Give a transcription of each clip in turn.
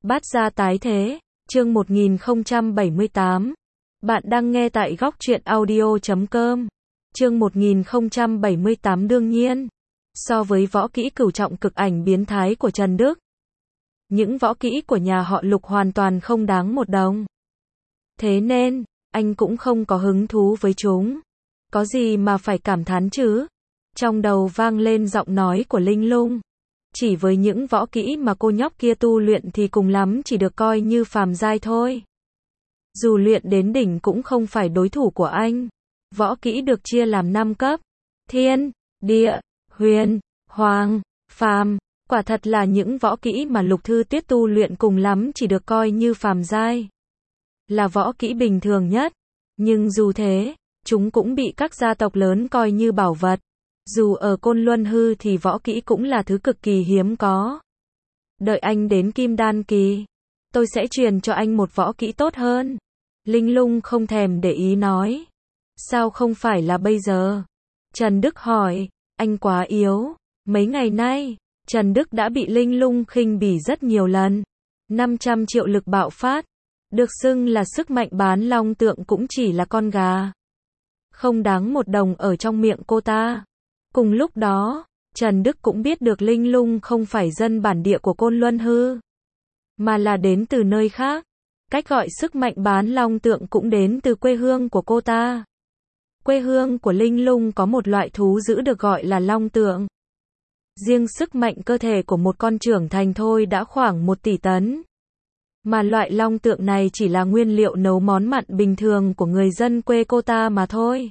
Bát gia tái thế, chương 1078. Bạn đang nghe tại góc truyện audio.com. Chương 1078 đương nhiên. So với võ kỹ cửu trọng cực ảnh biến thái của Trần Đức, những võ kỹ của nhà họ Lục hoàn toàn không đáng một đồng. Thế nên, anh cũng không có hứng thú với chúng. Có gì mà phải cảm thán chứ? Trong đầu vang lên giọng nói của Linh Lung. Chỉ với những võ kỹ mà cô nhóc kia tu luyện thì cùng lắm chỉ được coi như phàm giai thôi. Dù luyện đến đỉnh cũng không phải đối thủ của anh. Võ kỹ được chia làm 5 cấp. Thiên, địa, huyền, hoàng, phàm. Quả thật là những võ kỹ mà Lục Thư Tuyết tu luyện cùng lắm chỉ được coi như phàm giai. Là võ kỹ bình thường nhất. Nhưng dù thế, chúng cũng bị các gia tộc lớn coi như bảo vật. Dù ở Côn Luân Hư thì võ kỹ cũng là thứ cực kỳ hiếm có. Đợi anh đến Kim Đan kỳ, tôi sẽ truyền cho anh một võ kỹ tốt hơn. Linh Lung không thèm để ý nói. Sao không phải là bây giờ? Trần Đức hỏi, anh quá yếu. Mấy ngày nay, Trần Đức đã bị Linh Lung khinh bỉ rất nhiều lần. 500 triệu lực bạo phát, được xưng là sức mạnh bán long tượng cũng chỉ là con gà. Không đáng một đồng ở trong miệng cô ta. Cùng lúc đó, Trần Đức cũng biết được Linh Lung không phải dân bản địa của Côn Luân Hư, mà là đến từ nơi khác. Cách gọi sức mạnh bán long tượng cũng đến từ quê hương của cô ta. Quê hương của Linh Lung có một loại thú dữ được gọi là long tượng. Riêng sức mạnh cơ thể của một con trưởng thành thôi đã khoảng 1 tỷ tấn. Mà loại long tượng này chỉ là nguyên liệu nấu món mặn bình thường của người dân quê cô ta mà thôi.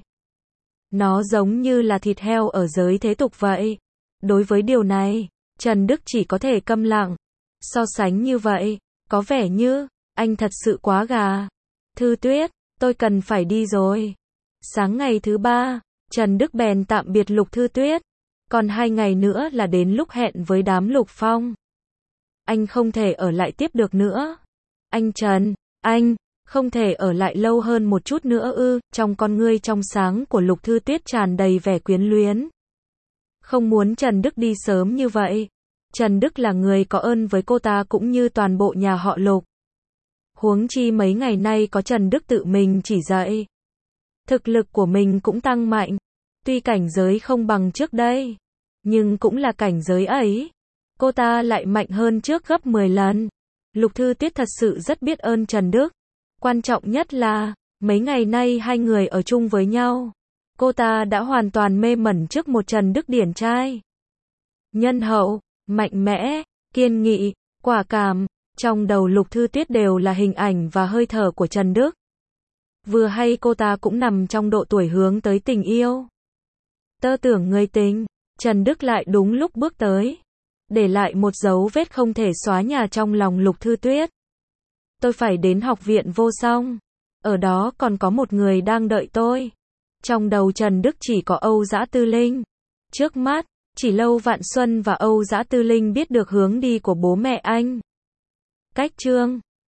Nó giống như là thịt heo ở giới thế tục vậy. Đối với điều này, Trần Đức chỉ có thể câm lặng. So sánh như vậy, có vẻ như anh thật sự quá gà. Thư Tuyết, tôi cần phải đi rồi. Sáng ngày thứ 3, Trần Đức bèn tạm biệt Lục Thư Tuyết. Còn 2 ngày nữa là đến lúc hẹn với đám Lục Phong. Anh không thể ở lại tiếp được nữa. Anh Trần, anh không thể ở lại lâu hơn một chút nữa ư? Trong con ngươi trong sáng của Lục Thư Tuyết tràn đầy vẻ quyến luyến. Không muốn Trần Đức đi sớm như vậy. Trần Đức là người có ơn với cô ta cũng như toàn bộ nhà họ Lục. Huống chi mấy ngày nay có Trần Đức tự mình chỉ dạy. Thực lực của mình cũng tăng mạnh. Tuy cảnh giới không bằng trước đây, nhưng cũng là cảnh giới ấy. Cô ta lại mạnh hơn trước gấp 10 lần. Lục Thư Tuyết thật sự rất biết ơn Trần Đức. Quan trọng nhất là, mấy ngày nay hai người ở chung với nhau. Cô ta đã hoàn toàn mê mẩn trước một Trần Đức điển trai. Nhân hậu, mạnh mẽ, kiên nghị, quả cảm. Trong đầu Lục Thư Tuyết đều là hình ảnh và hơi thở của Trần Đức. Vừa hay cô ta cũng nằm trong độ tuổi hướng tới tình yêu. Tơ tưởng người tình, Trần Đức lại đúng lúc bước tới. Để lại một dấu vết không thể xóa nhòa trong lòng Lục Thư Tuyết. Tôi phải đến học viện vô song. Ở đó còn có một người đang đợi tôi. Trong đầu Trần Đức chỉ có Âu Dã Tư Linh. Trước mắt, chỉ Lâu Vạn Xuân và Âu Dã Tư Linh biết được hướng đi của bố mẹ anh. Cách chương